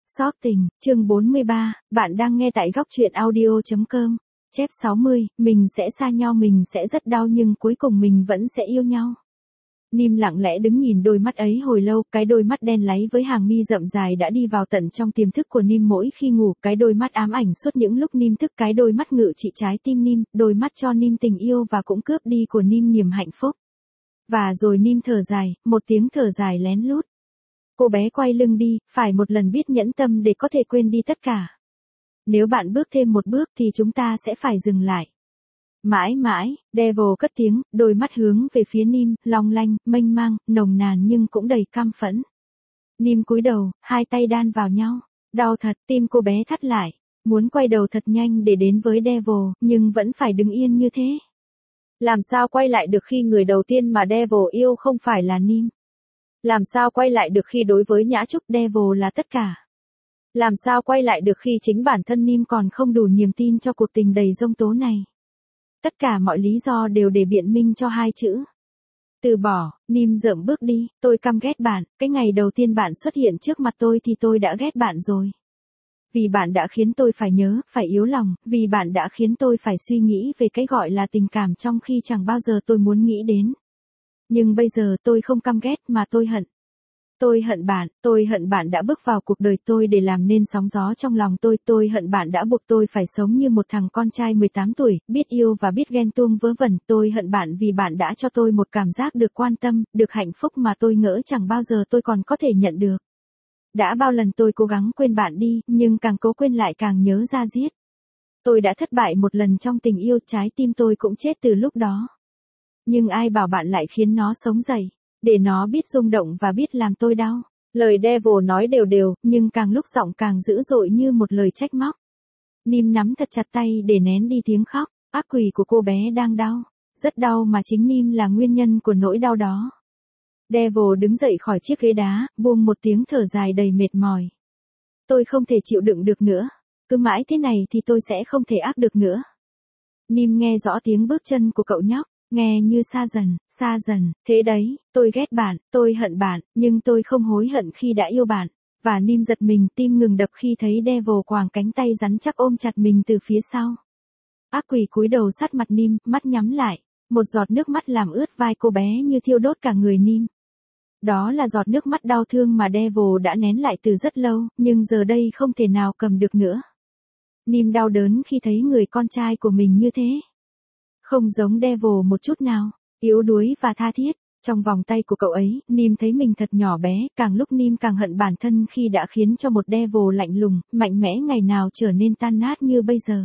Xót tình, chương 43, bạn đang nghe tại góc truyện audio.com. Chép 60, mình sẽ xa nhau, mình sẽ rất đau nhưng cuối cùng mình vẫn sẽ yêu nhau. Nim lặng lẽ đứng nhìn đôi mắt ấy hồi lâu, cái đôi mắt đen láy với hàng mi rậm dài đã đi vào tận trong tiềm thức của Nim mỗi khi ngủ, cái đôi mắt ám ảnh suốt những lúc Nim thức, cái đôi mắt ngự trị trái tim Nim, đôi mắt cho Nim tình yêu và cũng cướp đi của Nim niềm hạnh phúc. Và rồi Nim thở dài, một tiếng thở dài lén lút. Cô bé quay lưng đi, phải một lần biết nhẫn tâm để có thể quên đi tất cả. Nếu bạn bước thêm một bước thì chúng ta sẽ phải dừng lại. Mãi mãi, Devil cất tiếng, đôi mắt hướng về phía Nim, long lanh, mênh mang, nồng nàn nhưng cũng đầy căm phẫn. Nim cúi đầu, hai tay đan vào nhau. Đau thật, tim cô bé thắt lại. Muốn quay đầu thật nhanh để đến với Devil, nhưng vẫn phải đứng yên như thế. Làm sao quay lại được khi người đầu tiên mà Devil yêu không phải là Nim? Làm sao quay lại được khi đối với Nhã Trúc Devil là tất cả? Làm sao quay lại được khi chính bản thân Nim còn không đủ niềm tin cho cuộc tình đầy giông tố này? Tất cả mọi lý do đều để biện minh cho hai chữ. Từ bỏ, Nim rợm bước đi, tôi căm ghét bạn, cái ngày đầu tiên bạn xuất hiện trước mặt tôi thì tôi đã ghét bạn rồi. Vì bạn đã khiến tôi phải nhớ, phải yếu lòng, vì bạn đã khiến tôi phải suy nghĩ về cái gọi là tình cảm trong khi chẳng bao giờ tôi muốn nghĩ đến. Nhưng bây giờ tôi không căm ghét mà tôi hận. Tôi hận bạn đã bước vào cuộc đời tôi để làm nên sóng gió trong lòng tôi hận bạn đã buộc tôi phải sống như một thằng con trai 18 tuổi, biết yêu và biết ghen tuông vớ vẩn, tôi hận bạn vì bạn đã cho tôi một cảm giác được quan tâm, được hạnh phúc mà tôi ngỡ chẳng bao giờ tôi còn có thể nhận được. Đã bao lần tôi cố gắng quên bạn đi, nhưng càng cố quên lại càng nhớ ra giết. Tôi đã thất bại một lần trong tình yêu, trái tim tôi cũng chết từ lúc đó. Nhưng ai bảo bạn lại khiến nó sống dậy, để nó biết rung động và biết làm tôi đau. Lời Devil nói đều đều, nhưng càng lúc giọng càng dữ dội như một lời trách móc. Nim nắm thật chặt tay để nén đi tiếng khóc, ác quỷ của cô bé đang đau. Rất đau mà chính Nim là nguyên nhân của nỗi đau đó. Devil đứng dậy khỏi chiếc ghế đá, buông một tiếng thở dài đầy mệt mỏi. Tôi không thể chịu đựng được nữa. Cứ mãi thế này thì tôi sẽ không thể áp được nữa. Nim nghe rõ tiếng bước chân của cậu nhóc. Nghe như xa dần, thế đấy, tôi ghét bạn, tôi hận bạn, nhưng tôi không hối hận khi đã yêu bạn. Và Nim giật mình, tim ngừng đập khi thấy Devil quàng cánh tay rắn chắc ôm chặt mình từ phía sau. Ác quỷ cúi đầu sát mặt Nim, mắt nhắm lại, một giọt nước mắt làm ướt vai cô bé như thiêu đốt cả người Nim. Đó là giọt nước mắt đau thương mà Devil đã nén lại từ rất lâu, nhưng giờ đây không thể nào cầm được nữa. Nim đau đớn khi thấy người con trai của mình như thế. Không giống Devil một chút nào, yếu đuối và tha thiết. Trong vòng tay của cậu ấy, Nim thấy mình thật nhỏ bé, càng lúc Nim càng hận bản thân khi đã khiến cho một Devil lạnh lùng, mạnh mẽ ngày nào trở nên tan nát như bây giờ.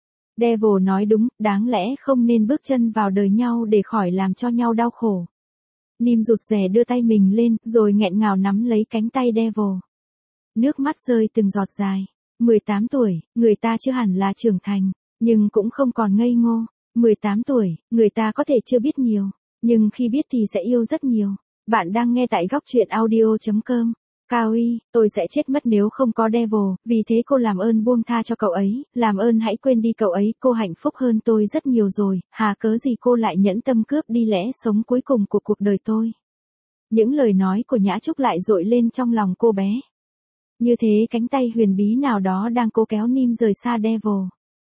Devil nói đúng, đáng lẽ không nên bước chân vào đời nhau để khỏi làm cho nhau đau khổ. Nim rụt rè đưa tay mình lên, rồi nghẹn ngào nắm lấy cánh tay Devil. Nước mắt rơi từng giọt dài. 18 tuổi, người ta chưa hẳn là trưởng thành, nhưng cũng không còn ngây ngô. 18 tuổi, người ta có thể chưa biết nhiều, nhưng khi biết thì sẽ yêu rất nhiều. Bạn đang nghe tại góc truyện audio.com. Cao Y, tôi sẽ chết mất nếu không có Devil, vì thế cô làm ơn buông tha cho cậu ấy, làm ơn hãy quên đi cậu ấy, cô hạnh phúc hơn tôi rất nhiều rồi, hà cớ gì cô lại nhẫn tâm cướp đi lẽ sống cuối cùng của cuộc đời tôi. Những lời nói của Nhã Trúc lại dội lên trong lòng cô bé. Như thế cánh tay huyền bí nào đó đang cố kéo Nim rời xa Devil.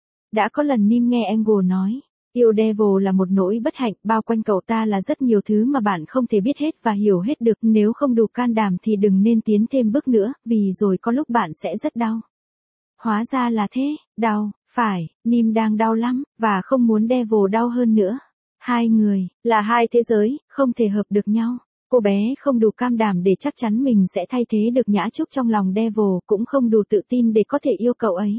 Đã có lần Nim nghe Angle nói, yêu Devil là một nỗi bất hạnh, bao quanh cậu ta là rất nhiều thứ mà bạn không thể biết hết và hiểu hết được, nếu không đủ can đảm thì đừng nên tiến thêm bước nữa, vì rồi có lúc bạn sẽ rất đau. Hóa ra là thế, đau, phải, Nim đang đau lắm, và không muốn Devil đau hơn nữa. Hai người, là hai thế giới, không thể hợp được nhau. Cô bé không đủ cam đảm để chắc chắn mình sẽ thay thế được Nhã Trúc trong lòng Devil, cũng không đủ tự tin để có thể yêu cậu ấy.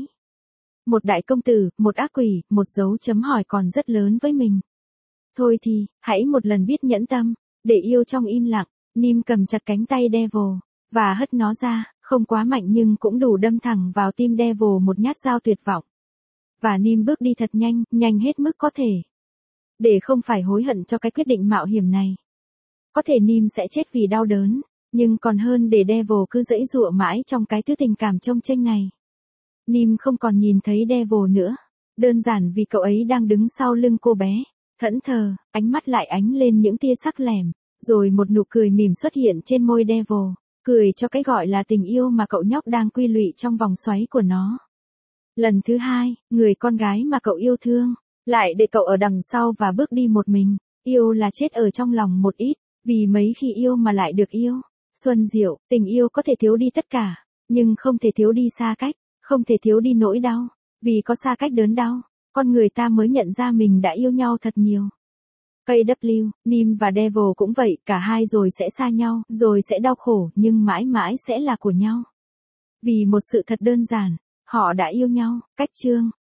Một đại công tử, một ác quỷ, một dấu chấm hỏi còn rất lớn với mình. Thôi thì, hãy một lần biết nhẫn tâm, để yêu trong im lặng. Nim cầm chặt cánh tay Devil, và hất nó ra, không quá mạnh nhưng cũng đủ đâm thẳng vào tim Devil một nhát dao tuyệt vọng. Và Nim bước đi thật nhanh, nhanh hết mức có thể. Để không phải hối hận cho cái quyết định mạo hiểm này. Có thể Nim sẽ chết vì đau đớn, nhưng còn hơn để Devil cứ giãy giụa mãi trong cái thứ tình cảm chông chênh này. Nim không còn nhìn thấy Devil nữa, đơn giản vì cậu ấy đang đứng sau lưng cô bé, thẫn thờ, ánh mắt lại ánh lên những tia sắc lẻm, rồi một nụ cười mỉm xuất hiện trên môi Devil. cười cho cái gọi là tình yêu mà cậu nhóc đang quy lụy trong vòng xoáy của nó. Lần thứ hai, người con gái mà cậu yêu thương, lại để cậu ở đằng sau và bước đi một mình. Yêu là chết ở trong lòng một ít, vì mấy khi yêu mà lại được yêu. Xuân Diệu, tình yêu có thể thiếu đi tất cả, nhưng không thể thiếu đi xa cách, không thể thiếu đi nỗi đau. Vì có xa cách đớn đau, con người ta mới nhận ra mình đã yêu nhau thật nhiều. KW, Nim và Devil cũng vậy, cả hai rồi sẽ xa nhau, rồi sẽ đau khổ, nhưng mãi mãi sẽ là của nhau. Vì một sự thật đơn giản, họ đã yêu nhau. Cách chương